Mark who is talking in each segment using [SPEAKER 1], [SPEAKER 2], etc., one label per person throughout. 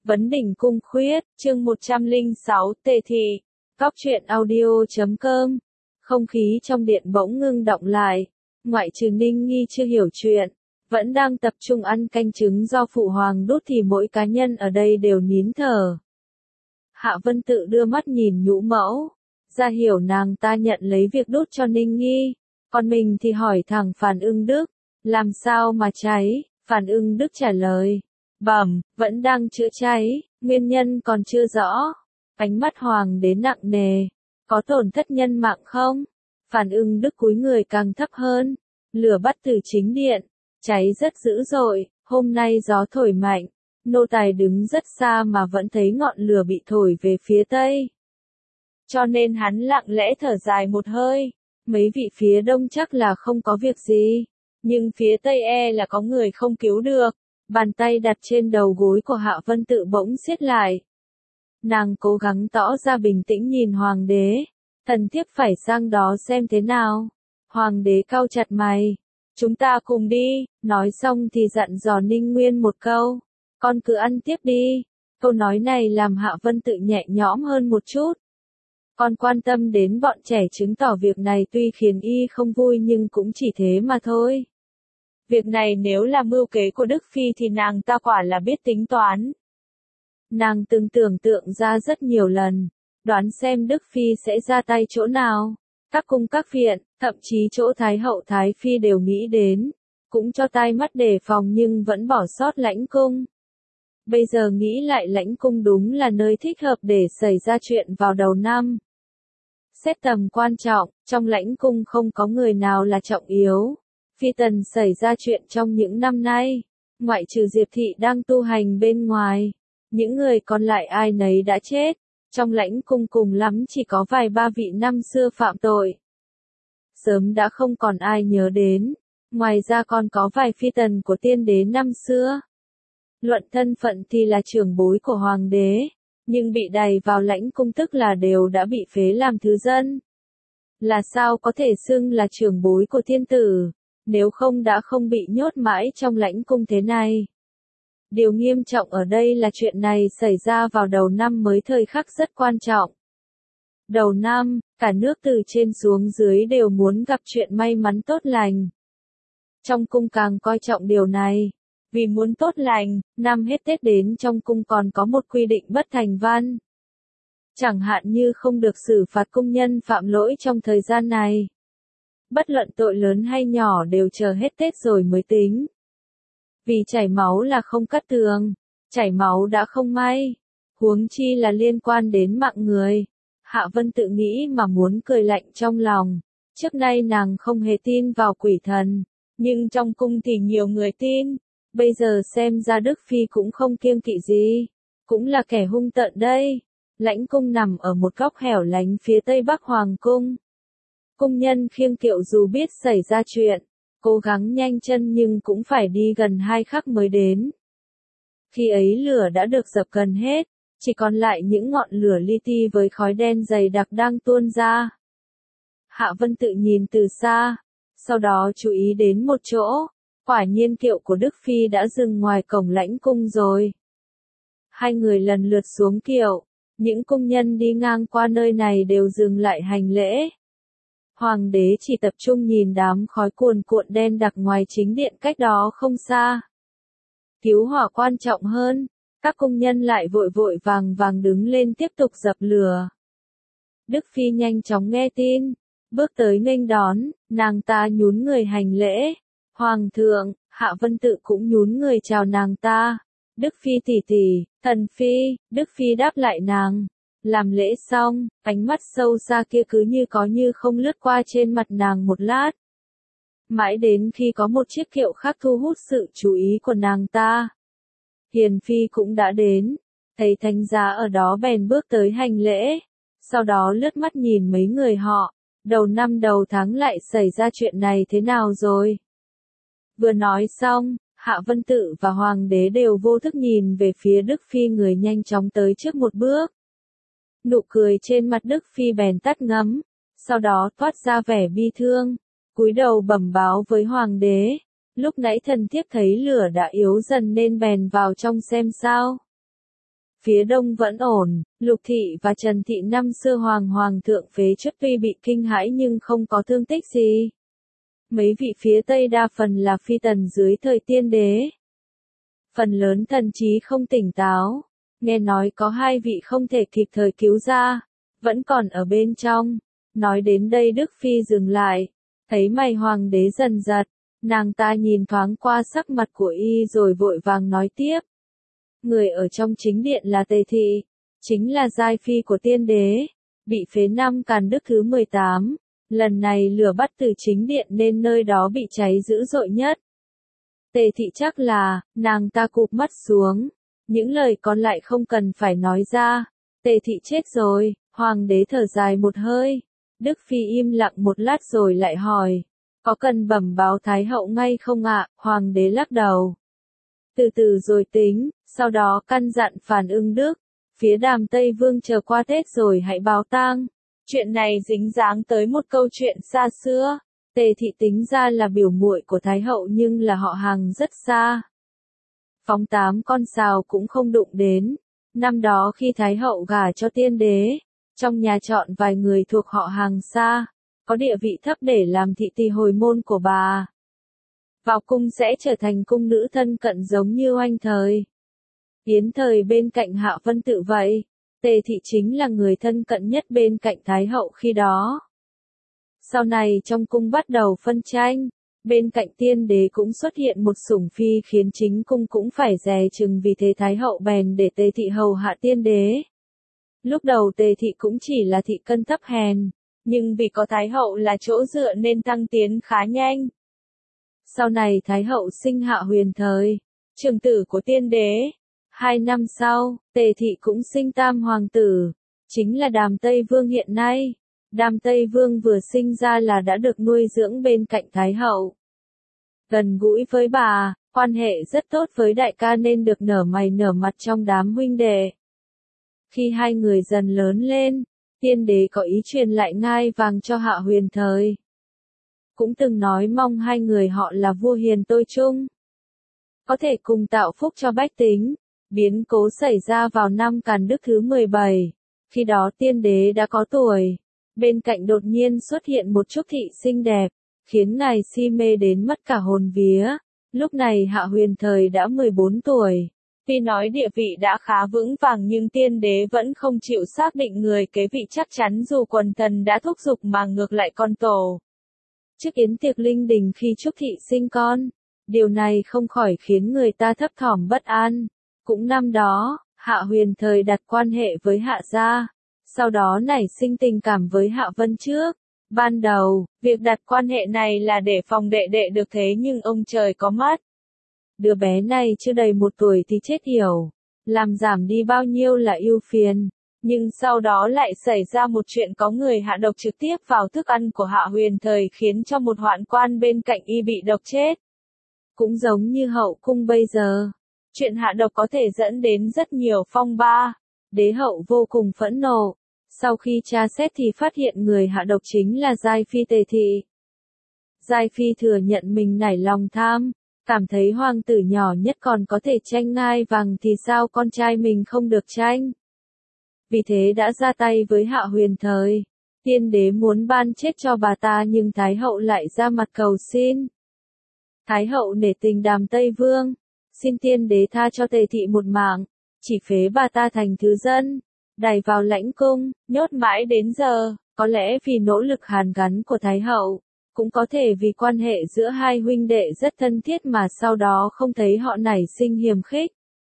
[SPEAKER 1] Vấn đỉnh cung khuyết, chương 106, Tề thị. Cóc truyện audio.com. Không khí trong điện bỗng ngưng động lại. Ngoại trừ Ninh Nghi chưa hiểu chuyện, vẫn đang tập trung ăn canh trứng do phụ hoàng đút thì mỗi cá nhân ở đây đều nín thở. Hạ Vân Tự đưa mắt nhìn Nhũ Mẫu, ra hiểu nàng ta nhận lấy việc đút cho Ninh Nghi, còn mình thì hỏi thẳng Phàn Ưng Đức, làm sao mà cháy? Phàn Ưng Đức trả lời, bẩm, vẫn đang chữa cháy, nguyên nhân còn chưa rõ. Ánh mắt hoàng đế nặng nề, có tổn thất nhân mạng không? Phàn Ưng Đức cúi người càng thấp hơn, lửa bắt từ chính điện, cháy rất dữ dội, hôm nay gió thổi mạnh, nô tài đứng rất xa mà vẫn thấy ngọn lửa bị thổi về phía tây. Cho nên hắn lặng lẽ thở dài một hơi, mấy vị phía đông chắc là không có việc gì, nhưng phía tây là có người không cứu được. Bàn tay đặt trên đầu gối của Hạ Vân Tự bỗng siết lại. Nàng cố gắng tỏ ra bình tĩnh nhìn hoàng đế, thần thiếp phải sang đó xem thế nào. Hoàng đế cau chặt mày, chúng ta cùng đi, nói xong thì dặn dò Ninh Nguyên một câu, con cứ ăn tiếp đi. Câu nói này làm Hạ Vân Tự nhẹ nhõm hơn một chút. Con quan tâm đến bọn trẻ chứng tỏ việc này tuy khiến y không vui nhưng cũng chỉ thế mà thôi. Việc này nếu là mưu kế của Đức Phi thì nàng ta quả là biết tính toán. Nàng từng tưởng tượng ra rất nhiều lần, đoán xem Đức Phi sẽ ra tay chỗ nào. Các cung các viện, thậm chí chỗ Thái hậu Thái Phi đều nghĩ đến, cũng cho tai mắt đề phòng nhưng vẫn bỏ sót Lãnh Cung. Bây giờ nghĩ lại Lãnh Cung đúng là nơi thích hợp để xảy ra chuyện vào đầu năm. Xét tầm quan trọng, trong Lãnh Cung không có người nào là trọng yếu. Phi tần xảy ra chuyện trong những năm nay, ngoại trừ Diệp Thị đang tu hành bên ngoài, những người còn lại ai nấy đã chết, trong Lãnh Cung cùng lắm chỉ có vài ba vị năm xưa phạm tội. Sớm đã không còn ai nhớ đến, ngoài ra còn có vài phi tần của tiên đế năm xưa. Luận thân phận thì là trưởng bối của hoàng đế, nhưng bị đày vào Lãnh Cung tức là đều đã bị phế làm thứ dân. Là sao có thể xưng là trưởng bối của thiên tử? Nếu không đã không bị nhốt mãi trong Lãnh Cung thế này. Điều nghiêm trọng ở đây là chuyện này xảy ra vào đầu năm mới, thời khắc rất quan trọng. Đầu năm, cả nước từ trên xuống dưới đều muốn gặp chuyện may mắn tốt lành. Trong cung càng coi trọng điều này. Vì muốn tốt lành, năm hết Tết đến trong cung còn có một quy định bất thành văn. Chẳng hạn như không được xử phạt cung nhân phạm lỗi trong thời gian này. Bất luận tội lớn hay nhỏ đều chờ hết Tết rồi mới tính. Vì chảy máu là không cắt tường, chảy máu đã không may, huống chi là liên quan đến mạng người. Hạ Vân Tự nghĩ mà muốn cười lạnh trong lòng, trước nay nàng không hề tin vào quỷ thần, nhưng trong cung thì nhiều người tin, bây giờ xem ra Đức Phi cũng không kiêng kỵ gì, cũng là kẻ hung tợn đây. Lãnh Cung nằm ở một góc hẻo lánh phía tây bắc hoàng cung. Cung nhân khiêng kiệu dù biết xảy ra chuyện, cố gắng nhanh chân nhưng cũng phải đi gần 2 khắc mới đến. Khi ấy lửa đã được dập gần hết, chỉ còn lại những ngọn lửa li ti với khói đen dày đặc đang tuôn ra. Hạ Vân Tự nhìn từ xa, sau đó chú ý đến một chỗ, quả nhiên kiệu của Đức Phi đã dừng ngoài cổng Lãnh Cung rồi. Hai người lần lượt xuống kiệu, những cung nhân đi ngang qua nơi này đều dừng lại hành lễ. Hoàng đế chỉ tập trung nhìn đám khói cuồn cuộn đen đặc ngoài chính điện cách đó không xa. Cứu hỏa quan trọng hơn, các cung nhân lại vội vội vàng vàng đứng lên tiếp tục dập lửa. Đức Phi nhanh chóng nghe tin, bước tới nghênh đón, nàng ta nhún người hành lễ. Hoàng thượng, Hạ Vân Tự cũng nhún người chào nàng ta. Đức Phi tỷ tỷ, thần phi, Đức Phi đáp lại nàng. Làm lễ xong, ánh mắt sâu xa kia cứ như có như không lướt qua trên mặt nàng một lát. Mãi đến khi có một chiếc kiệu khác thu hút sự chú ý của nàng ta. Hiền Phi cũng đã đến, thấy thánh giá ở đó bèn bước tới hành lễ, sau đó lướt mắt nhìn mấy người họ, đầu năm đầu tháng lại xảy ra chuyện này thế nào rồi? Vừa nói xong, Hạ Vân Tự và Hoàng đế đều vô thức nhìn về phía Đức Phi, người nhanh chóng tới trước một bước. Nụ cười trên mặt Đức Phi bèn tắt ngấm, sau đó toát ra vẻ bi thương, cúi đầu bẩm báo với Hoàng đế, lúc nãy thần thiếp thấy lửa đã yếu dần nên bèn vào trong xem sao. Phía đông vẫn ổn, Lục Thị và Trần Thị năm xưa hoàng thượng phế truất tuy bị kinh hãi nhưng không có thương tích gì. Mấy vị phía tây đa phần là phi tần dưới thời Tiên Đế. Phần lớn thần trí không tỉnh táo, nghe nói có 2 vị không thể kịp thời cứu ra, vẫn còn ở bên trong. Nói đến đây Đức Phi dừng lại, thấy mày hoàng đế dần giật, nàng ta nhìn thoáng qua sắc mặt của y rồi vội vàng nói tiếp. Người ở trong chính điện là Tề Thị, chính là giai phi của Tiên Đế, bị phế năm Càn Đức thứ 18, lần này lửa bắt từ chính điện nên nơi đó bị cháy dữ dội nhất. Tề Thị chắc là, nàng ta cụp mắt xuống, những lời còn lại không cần phải nói ra. Tề Thị chết rồi, hoàng đế thở dài một hơi. Đức Phi im lặng một lát rồi lại hỏi, có cần bẩm báo Thái hậu ngay không ạ? Hoàng đế lắc đầu. Từ từ rồi tính, sau đó căn dặn Phàn Ưng Đức, phía Đàm Tây Vương chờ qua Tết rồi hãy báo tang. Chuyện này dính dáng tới một câu chuyện xa xưa. Tề Thị tính ra là biểu muội của Thái hậu nhưng là họ hàng rất xa. Phóng 8 con sào cũng không đụng đến. Năm đó khi Thái hậu gả cho Tiên Đế, trong nhà chọn vài người thuộc họ hàng xa, có địa vị thấp để làm thị tỳ hồi môn của bà. Vào cung sẽ trở thành cung nữ thân cận giống như Oanh Thời, Yến Thời bên cạnh Hạ Vân Tự vậy. Tề Thị chính là người thân cận nhất bên cạnh Thái hậu khi đó. Sau này trong cung bắt đầu phân tranh, bên cạnh Tiên Đế cũng xuất hiện một sủng phi khiến chính cung cũng phải dè chừng, vì thế Thái hậu bèn để Tề Thị hầu hạ Tiên Đế. Lúc đầu Tề Thị cũng chỉ là thị cân thấp hèn, nhưng vì có Thái hậu là chỗ dựa nên thăng tiến khá nhanh. Sau này Thái hậu sinh Hạ Huyền Thời, trưởng tử của Tiên Đế. 2 năm sau, Tề Thị cũng sinh tam hoàng tử, chính là Đàm Tây Vương hiện nay. Đàm Tây Vương vừa sinh ra là đã được nuôi dưỡng bên cạnh Thái hậu. Gần gũi với bà, quan hệ rất tốt với đại ca nên được nở mày nở mặt trong đám huynh đệ. Khi 2 người dần lớn lên, Tiên Đế có ý truyền lại ngai vàng cho Hạ Huyền Thời. Cũng từng nói mong 2 người họ là vua hiền tôi chung, có thể cùng tạo phúc cho bách tính. Biến cố xảy ra vào năm Càn Đức thứ 17, khi đó Tiên Đế đã có tuổi. Bên cạnh đột nhiên xuất hiện một trúc thị xinh đẹp, khiến ngài si mê đến mất cả hồn vía. Lúc này Hạ Huyền Thời đã 14 tuổi. Tuy nói địa vị đã khá vững vàng nhưng Tiên Đế vẫn không chịu xác định người kế vị chắc chắn dù quần thần đã thúc giục mà ngược lại con tổ. Trước yến tiệc linh đình khi trúc thị sinh con, điều này không khỏi khiến người ta thấp thỏm bất an. Cũng năm đó, Hạ Huyền Thời đặt quan hệ với Hạ gia, sau đó nảy sinh tình cảm với Hạ Vân trước. Ban đầu, việc đặt quan hệ này là để phòng đệ đệ được thế nhưng ông trời có mắt. Đứa bé này chưa đầy 1 tuổi thì chết yểu, làm giảm đi bao nhiêu là ưu phiền. Nhưng sau đó lại xảy ra một chuyện có người hạ độc trực tiếp vào thức ăn của Hạ Huyền Thời khiến cho một hoạn quan bên cạnh y bị độc chết. Cũng giống như hậu cung bây giờ, chuyện hạ độc có thể dẫn đến rất nhiều phong ba. Đế hậu vô cùng phẫn nộ. Sau khi tra xét thì phát hiện người hạ độc chính là giai phi Tề Thị. Giai phi thừa nhận mình nảy lòng tham, cảm thấy hoàng tử nhỏ nhất còn có thể tranh ngai vàng thì sao con trai mình không được tranh. Vì thế đã ra tay với Hạ Huyền Thời. Tiên Đế muốn ban chết cho bà ta nhưng Thái hậu lại ra mặt cầu xin. Thái hậu nể tình Đàm Tây Vương, xin Tiên Đế tha cho Tề Thị một mạng, chỉ phế bà ta thành thứ dân, đày vào lãnh cung, nhốt mãi đến giờ. Có lẽ vì nỗ lực hàn gắn của Thái hậu, cũng có thể vì quan hệ giữa 2 huynh đệ rất thân thiết mà sau đó không thấy họ nảy sinh hiềm khích.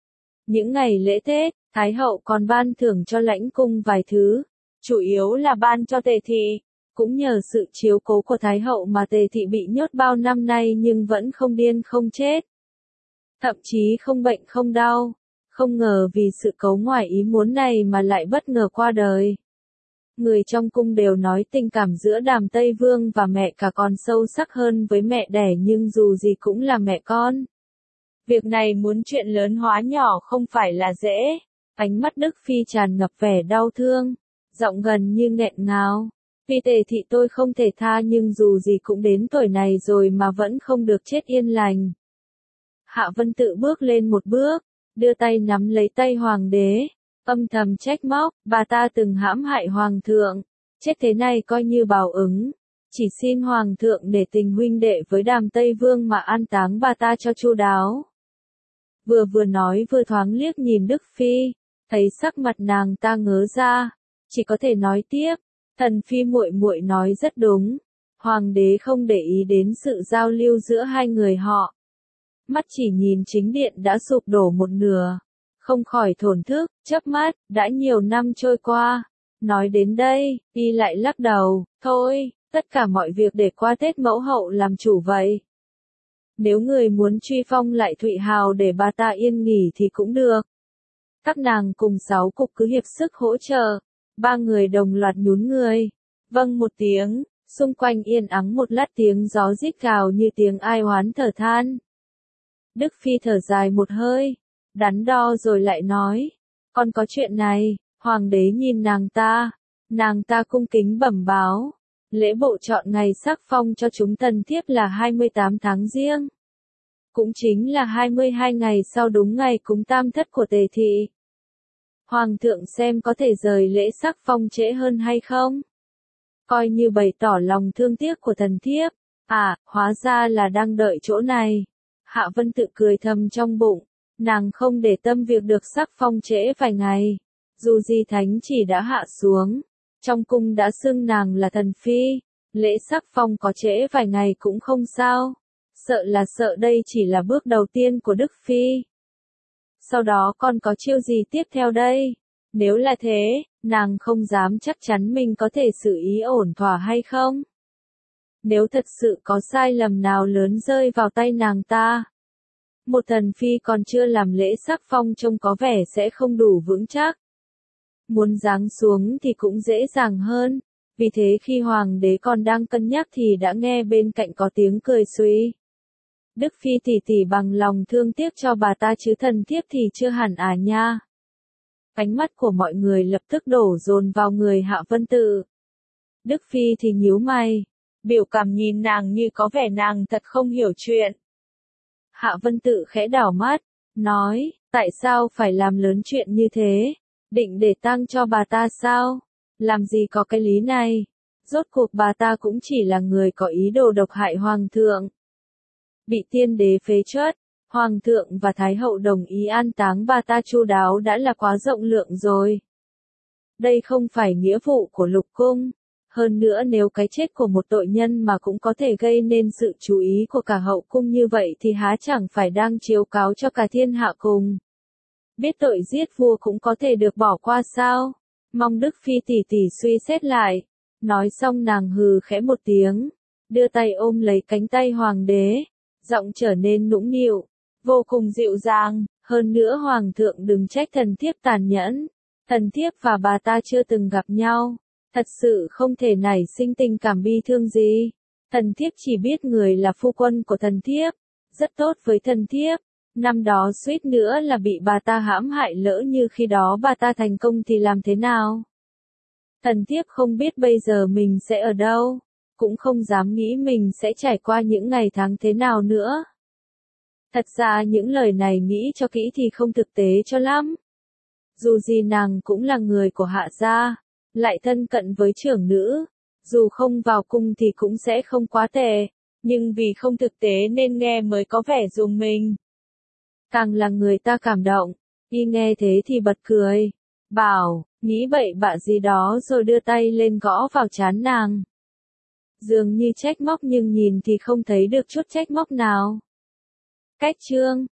[SPEAKER 1] Những ngày lễ Tết, Thái hậu còn ban thưởng cho lãnh cung vài thứ, chủ yếu là ban cho Tề Thị. Cũng nhờ sự chiếu cố của Thái hậu mà Tề Thị bị nhốt bao năm nay nhưng vẫn không điên không chết. Thậm chí không bệnh không đau. Không ngờ vì sự cấu ngoài ý muốn này mà lại bất ngờ qua đời. Người trong cung đều nói tình cảm giữa Đàm Tây Vương và mẹ cả còn sâu sắc hơn với mẹ đẻ nhưng dù gì cũng là mẹ con. Việc này muốn chuyện lớn hóa nhỏ không phải là dễ. Ánh mắt Đức Phi tràn ngập vẻ đau thương, giọng gần như nghẹn ngào. Vì Tề Thị tôi không thể tha nhưng dù gì cũng đến tuổi này rồi mà vẫn không được chết yên lành. Hạ Vân Tự bước lên một bước, đưa tay nắm lấy tay hoàng đế, âm thầm trách móc, bà ta từng hãm hại hoàng thượng, chết thế này coi như báo ứng, chỉ xin hoàng thượng để tình huynh đệ với Đàm Tây Vương mà an táng bà ta cho chu đáo. Vừa nói vừa thoáng liếc nhìn Đức Phi, thấy sắc mặt nàng ta ngớ ra, chỉ có thể nói tiếp, thần phi muội muội nói rất đúng, hoàng đế không để ý đến sự giao lưu giữa hai người họ. Mắt chỉ nhìn chính điện đã sụp đổ một nửa, không khỏi thổn thức, chớp mắt, đã nhiều năm trôi qua. Nói đến đây, y lại lắc đầu, thôi, tất cả mọi việc để qua Tết mẫu hậu làm chủ vậy. Nếu người muốn truy phong lại Thụy Hào để bà ta yên nghỉ thì cũng được. Các nàng cùng 6 cục cứ hiệp sức hỗ trợ. 3 người đồng loạt nhún người. Vâng một tiếng, xung quanh yên ắng một lát tiếng gió rít gào như tiếng ai oán thở than. Đức Phi thở dài một hơi, đắn đo rồi lại nói, con có chuyện này. Hoàng đế nhìn nàng ta cung kính bẩm báo. Lễ bộ chọn ngày sắc phong cho chúng tần thiếp là 28 tháng Giêng. Cũng chính là 22 ngày sau đúng ngày cúng tam thất của Tề thị. Hoàng thượng xem có thể rời lễ sắc phong trễ hơn hay không? Coi như bày tỏ lòng thương tiếc của thần thiếp. À, hóa ra là đang đợi chỗ này. Hạ Vân tự cười thầm trong bụng. Nàng không để tâm việc được sắc phong trễ vài ngày. Dù gì thánh chỉ đã hạ xuống. Trong cung đã xưng nàng là thần phi. Lễ sắc phong có trễ vài ngày cũng không sao. Sợ đây chỉ là bước đầu tiên của Đức Phi. Sau đó còn có chiêu gì tiếp theo đây? Nếu là thế, nàng không dám chắc chắn mình có thể xử ý ổn thỏa hay không? Nếu thật sự có sai lầm nào lớn rơi vào tay nàng ta, một thần phi còn chưa làm lễ sắc phong trông có vẻ sẽ không đủ vững chắc. Muốn giáng xuống thì cũng dễ dàng hơn, vì thế khi hoàng đế còn đang cân nhắc thì đã nghe bên cạnh có tiếng cười suy. Đức Phi tỷ tỷ bằng lòng thương tiếc cho bà ta chứ thần thiếp thì chưa hẳn à nha. Ánh mắt của mọi người lập tức đổ dồn vào người Hạ Vân Tự. Đức Phi thì nhíu mày, biểu cảm nhìn nàng như có vẻ nàng thật không hiểu chuyện. Hạ Vân Tự khẽ đảo mắt, nói, tại sao phải làm lớn chuyện như thế? Định để tang cho bà ta sao? Làm gì có cái lý này? Rốt cuộc bà ta cũng chỉ là người có ý đồ độc hại hoàng thượng. Bị tiên đế phế truất, hoàng thượng và thái hậu đồng ý an táng bà ta chu đáo đã là quá rộng lượng rồi. Đây không phải nghĩa vụ của lục cung. Hơn nữa nếu cái chết của một tội nhân mà cũng có thể gây nên sự chú ý của cả hậu cung như vậy thì há chẳng phải đang chiếu cáo cho cả thiên hạ cùng. Biết tội giết vua cũng có thể được bỏ qua sao? Mong Đức Phi tỷ tỷ suy xét lại. Nói xong nàng hừ khẽ một tiếng, đưa tay ôm lấy cánh tay hoàng đế, giọng trở nên nũng nịu, vô cùng dịu dàng. Hơn nữa hoàng thượng đừng trách thần thiếp tàn nhẫn. Thần thiếp và bà ta chưa từng gặp nhau. Thật sự không thể nảy sinh tình cảm bi thương gì. Thần thiếp chỉ biết người là phu quân của thần thiếp, rất tốt với thần thiếp. Năm đó suýt nữa là bị bà ta hãm hại, lỡ như khi đó bà ta thành công thì làm thế nào? Thần thiếp không biết bây giờ mình sẽ ở đâu, cũng không dám nghĩ mình sẽ trải qua những ngày tháng thế nào nữa. Thật ra những lời này nghĩ cho kỹ thì không thực tế cho lắm. Dù gì nàng cũng là người của Hạ gia, lại thân cận với trưởng nữ, dù không vào cung thì cũng sẽ không quá tệ, nhưng vì không thực tế nên nghe mới có vẻ rùng mình. Càng là người ta cảm động, y nghe thế thì bật cười, bảo, nghĩ bậy bạ gì đó rồi đưa tay lên gõ vào trán nàng. Dường như trách móc nhưng nhìn thì không thấy được chút trách móc nào. Cách chương